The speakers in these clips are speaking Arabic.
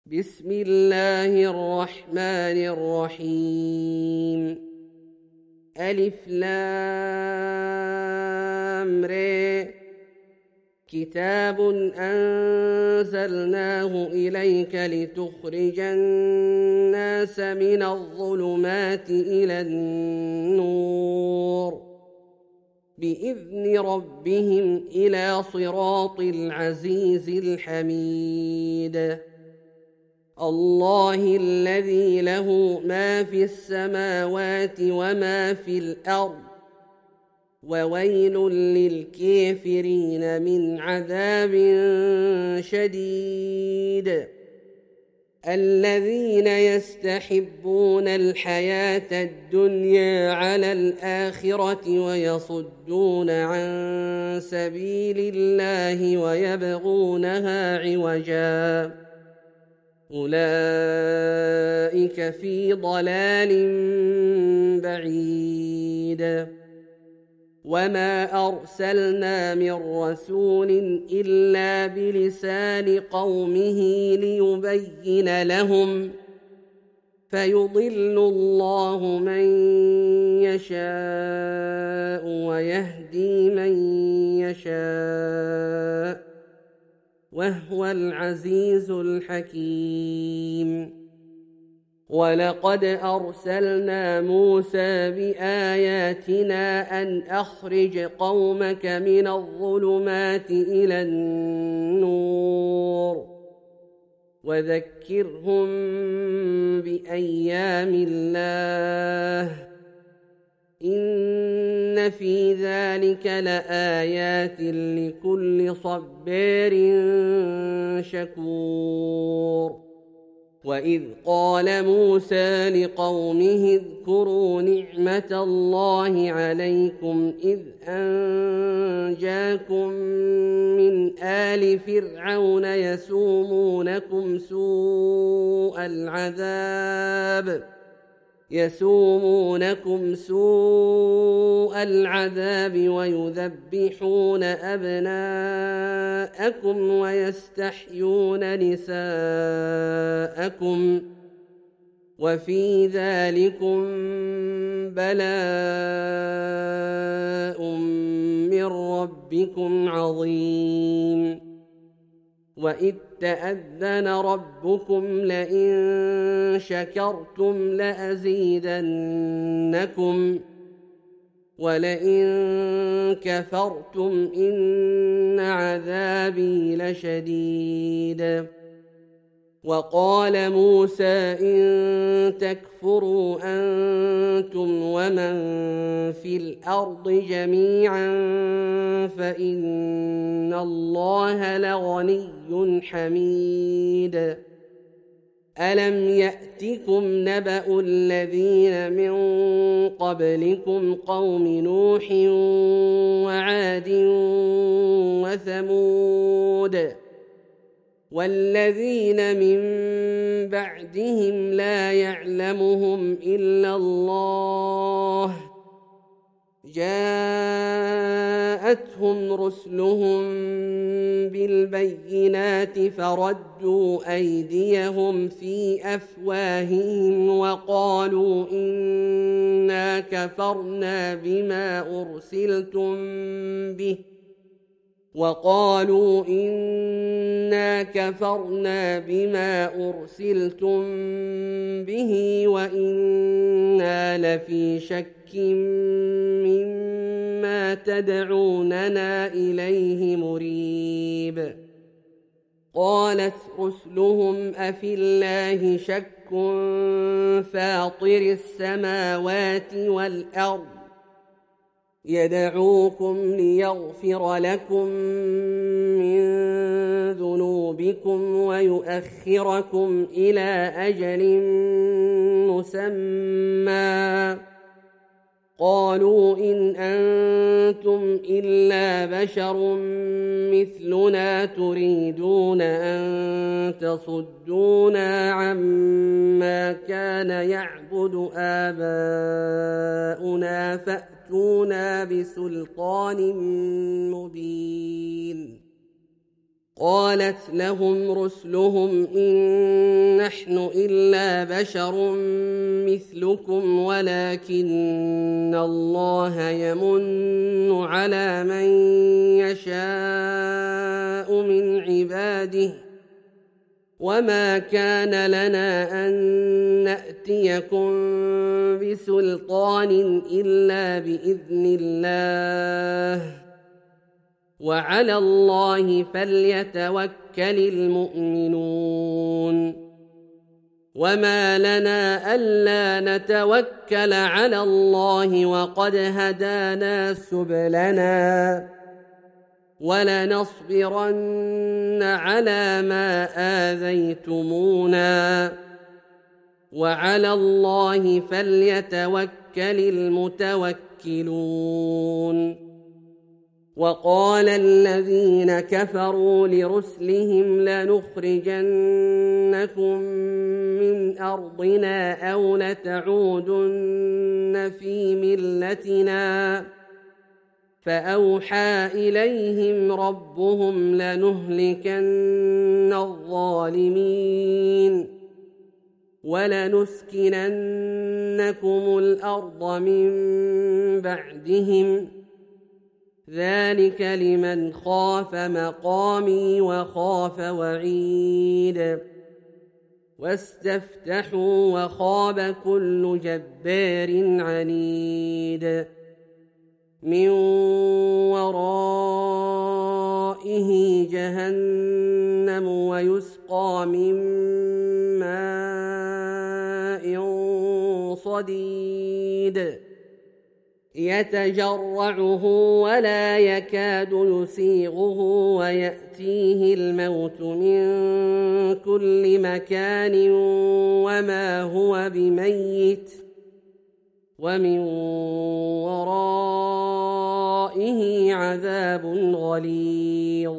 بسم الله الرحمن الرحيم. ألف لام ر. كتاب أنزلناه إليك لتخرج الناس من الظلمات إلى النور بإذن ربهم إلى صراط العزيز الحميد. الله الذي له ما في السماوات وما في الأرض وويل للكافرين من عذاب شديد. الذين يستحبون الحياة الدنيا على الآخرة ويصدون عن سبيل الله ويبغونها عوجا أولئك في ضلال بعيد. وما أرسلنا من رسول إلا بلسان قومه ليبين لهم فيضل الله من يشاء ويهدي من يشاء وهو العزيز الحكيم. ولقد أرسلنا موسى بآياتنا أن أخرج قومك من الظلمات إلى النور وذكرهم بأيام الله إن في ذلك لآيات لكل صبار شكور. وإذ قال موسى لقومه اذكروا نعمة الله عليكم إذ أنجاكم من آل فرعون يسومونكم سوء العذاب ويذبحون أبناءكم ويستحيون نساءكم وفي ذلكم بلاء من ربكم عظيم. وإذ تأذن ربكم لئن شكرتم لأزيدنكم ولئن كفرتم إن عذابي لشديد. وقال موسى إن تكفروا أنتم ومن في الأرض جميعا فإن الله لغني حميد. ألم يأتكم نبأ الذين من قبلكم قوم نوح وعاد وثمود والذين من بعدهم لا يعلمهم إلا الله جاءتهم رسلهم بالبينات فردوا أيديهم في أفواههم وقالوا إنا كفرنا بما أرسلتم به وإنا لفي شك مما تدعوننا إليه مريب. قالت رسلهم أفي الله شك فاطر السماوات والأرض يدعوكم ليغفر لكم من ذنوبكم ويؤخركم إلى أجل مسمى قالوا إن أنتم إلا بشر مثلنا تريدون أن تصدونا عما كان يعبد آباؤنا فأتونا بسلطان مبين. قالت لهم رسلهم إن نحن إلا بشر مثلكم ولكن الله يمن على من يشاء من عباده وما كان لنا أن نأتيكم بسلطان إلا بإذن الله وعلى الله فليتوكل المؤمنون وما لنا ألا نتوكل على الله وقد هدانا سبلنا ولنصبرن على ما آذيتمونا وعلى الله فليتوكل المتوكلون وقال الذين كفروا لرسلهم لنخرجنكم من أرضنا أو لتعودن في ملتنا فأوحى إليهم ربهم لنهلكن الظالمين ولنسكننكم الأرض من بعدهم ذلك لمن خاف مقامي وخاف وعيد واستفتحوا وخاب كل جبار عنيد من ورائه جهنم ويسقى من ماء صديد يتجرعه ولا يكاد يسيغه ويأتيه الموت من كل مكان وما هو بميت ومن ورائه عذاب غليظ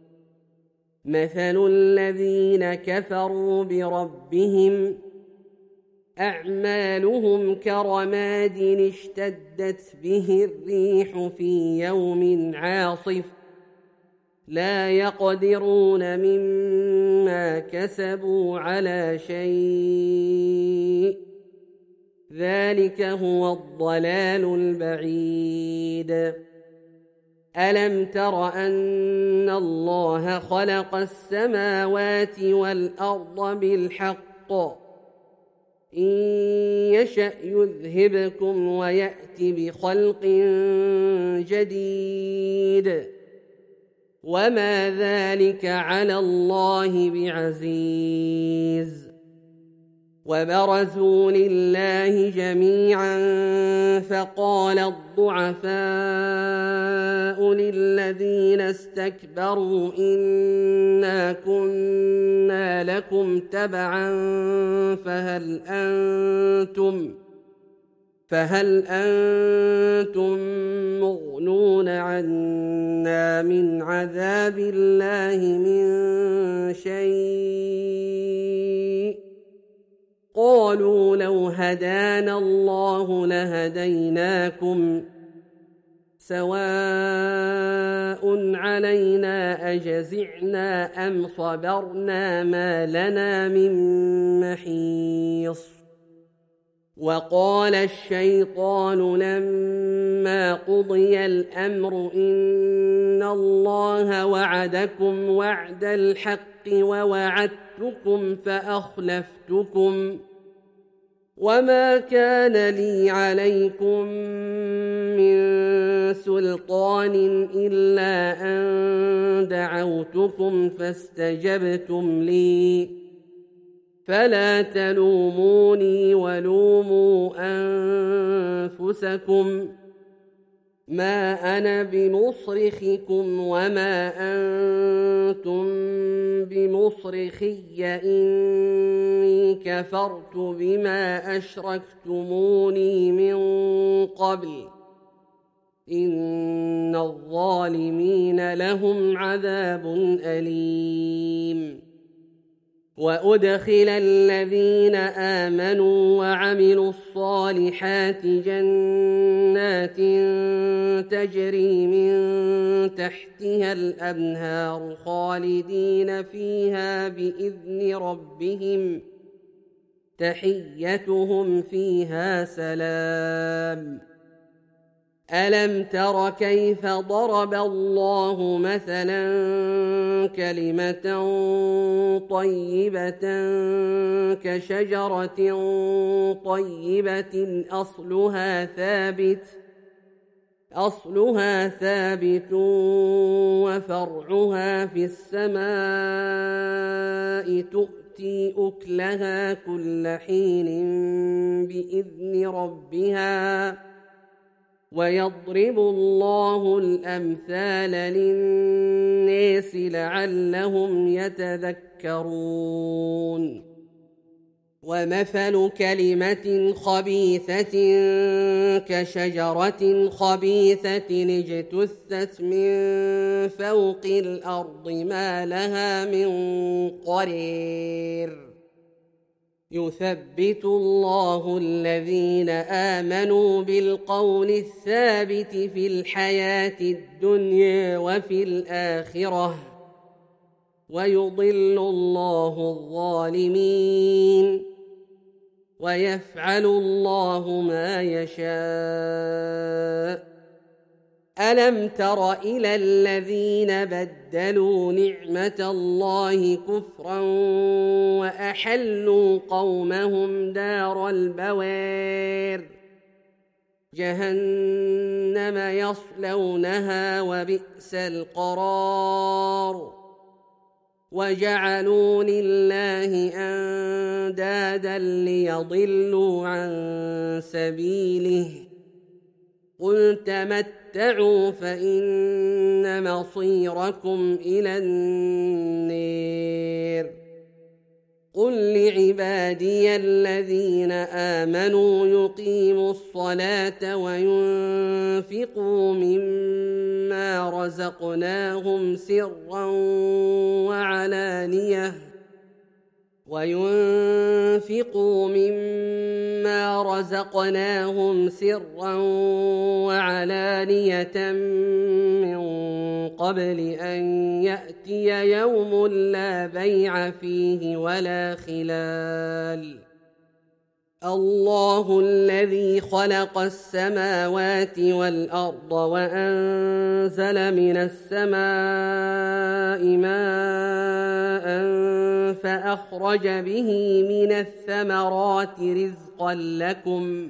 مثل الذين كفروا بربهم أعمالهم كرماد اشتدت به الريح في يوم عاصف لا يقدرون مما كسبوا على شيء ذلك هو الضلال البعيد ألم تر أن الله خلق السماوات والأرض بالحق إن يشأ يذهبكم ويأت بخلق جديد وما ذلك على الله بعزيز وبرزوا لله جميعا فقال الضعفاء للذين استكبروا إنا كنا لكم تبعا فهل أنتم مغنون عنا من عذاب الله من شيء قالوا لو هدانا الله لهديناكم سواء علينا أجزعنا أم صبرنا ما لنا من محيص وقال الشيطان لما قضي الأمر إن الله وعدكم وعد الحق ووعدتكم فأخلفتكم وما كان لي عليكم من سلطان إلا أن دعوتكم فاستجبتم لي فلا تلوموني ولوموا أنفسكم ما أنا بمصرخكم وما أنتم بمصرخي إني كفرت بما أشركتموني من قبل إن الظالمين لهم عذاب أليم وأدخل الذين آمنوا وعملوا الصالحات جنات تجري من تحتها الأنهار خالدين فيها بإذن ربهم تحيتهم فيها سلام. ألم تر كيف ضرب الله مثلا كلمة طيبة كشجرة طيبة أصلها ثابت وفرعها في السماء تؤتي أكلها كل حين بإذن ربها ويضرب الله الأمثال للناس لعلهم يتذكرون. ومثل كلمة خبيثة كشجرة خبيثة اجتثت من فوق الأرض ما لها من قرير. يثبت الله الذين آمنوا بالقول الثابت في الحياة الدنيا وفي الآخرة ويضل الله الظالمين ويفعل الله ما يشاء. ألم تر إلى الذين بدلوا نعمة الله كفرا وأحلوا قومهم دار البوار جهنم يصلونها وبئس القرار وجعلوا لله أندادا ليضلوا عن سبيله قل تمتعوا فإن مصيركم إلى النار. قل لعبادي الذين آمنوا يقيموا الصلاة وينفقوا مما رزقناهم سرا وعلانية من قبل أن يأتي يوم لا بيع فيه ولا خلال. الله الذي خلق السماوات والأرض وأنزل من السماء ماء فأخرج به من الثمرات رزقا لكم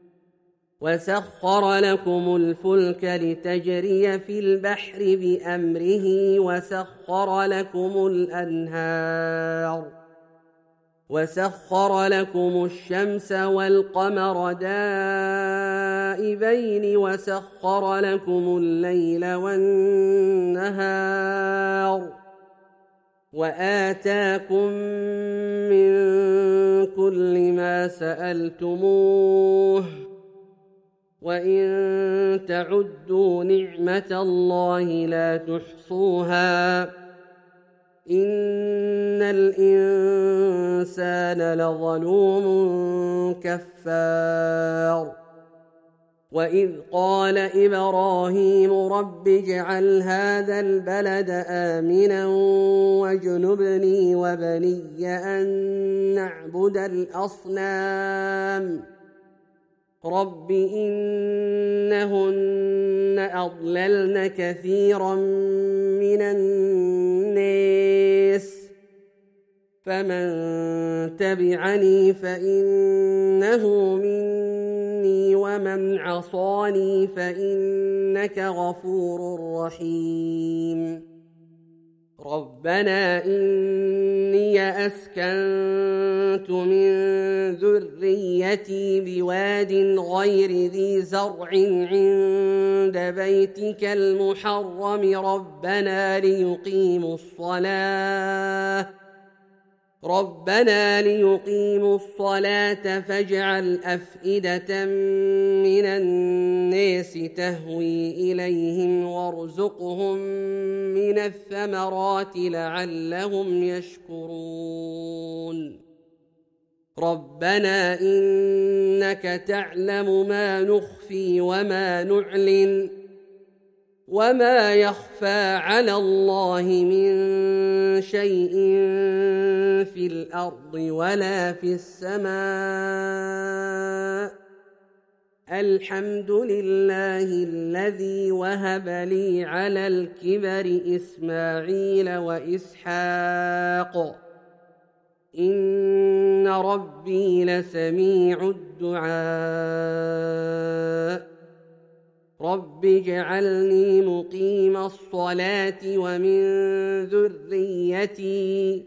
وسخر لكم الفلك لتجري في البحر بأمره وسخر لكم الشمس والقمر دائبين وسخر لكم الليل والنهار وآتاكم من كل ما سألتموه وإن تعدوا نعمة الله لا تحصوها إن الإنسان لظلوم كفار. وإذ قال إبراهيم رب اجعل هذا البلد آمنا واجنبني وبني أن نعبد الأصنام رب إنهن أضللن كثيرا من الناس فمن تبعني فإنه مني ومن عصاني فإنك غفور رحيم. ربنا إني أسكنت من ذريتي بواد غير ذي زرع عند بيتك المحرم ربنا ربنا ليقيموا الصلاة فاجعل أفئدة من الناس تهوي إليهم وارزقهم من الثمرات لعلهم يشكرون ربنا إنك تعلم ما نخفي وما نعلن وما يخفى على الله من شيء في الأرض ولا في السماء الحمد لله الذي وهب لي على الكبر إسماعيل وإسحاق إن ربي لسميع الدعاء رب اجعلني مقيم الصلاة ومن ذريتي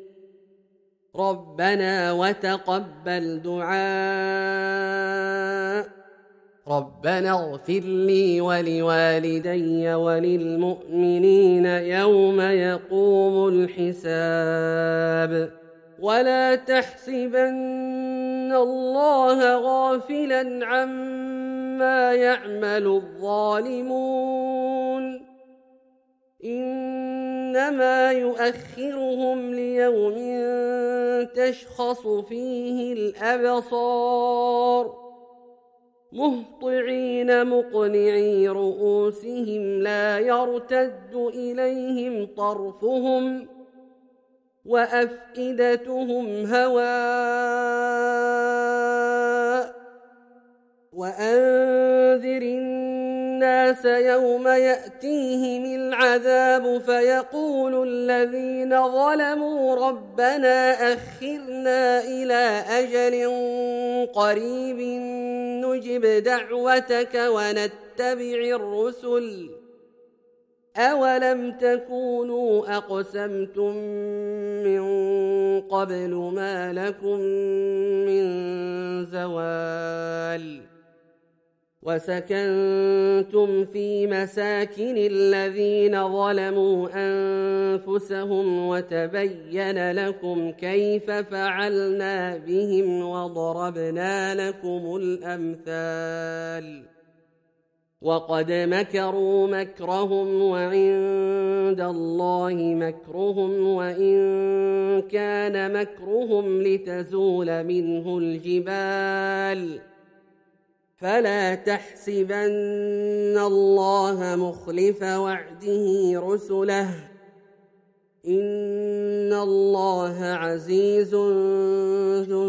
ربنا وتقبل دعاء ربنا اغفر لي ولوالدي وللمؤمنين يوم يقوم الحساب ولا تحسبن الله غافلا عما يعمل الظالمون إنما يؤخرهم ليوم تشخص فيه الأبصار مهطعين مقنعي رؤوسهم لا يرتد إليهم طرفهم وأفئدتهم هواء وأنذر الناس يوم يأتيهم العذاب فيقول الذين ظلموا ربنا أخرنا إلى أجل قريب نجب دعوتك ونتبع الرسل أولم تكونوا أقسمتم من قبل ما لكم من زوال وسكنتم في مساكن الذين ظلموا أنفسهم وتبين لكم كيف فعلنا بهم وضربنا لكم الأمثال وقد مكروا مكرهم وعند الله مكرهم وإن كان مكرهم لتزول منه الجبال فلا تحسبن الله مخلف وعده رسله إن الله عزيز ذو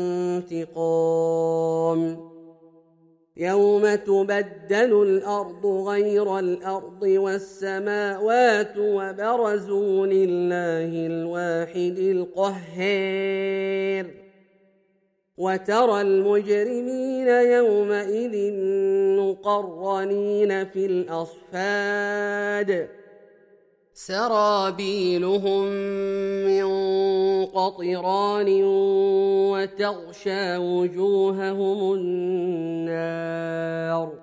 انتقام يوم تبدل الأرض غير الأرض والسماوات وبرزوا لله الواحد القهار وترى المجرمين يومئذ مقرنين في الأصفاد سرابيلهم من قطران وتغشى وجوههم النار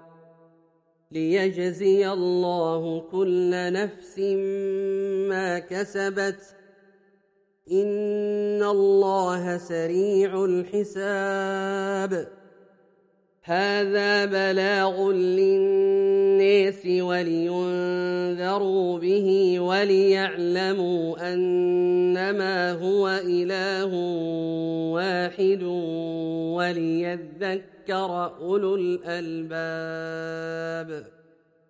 ليجزي الله كل نفس ما كسبت إن الله سريع الحساب هذا بلاغ للناس ولينذروا به وليعلموا أنما هو إله واحد وليذكر أولو الألباب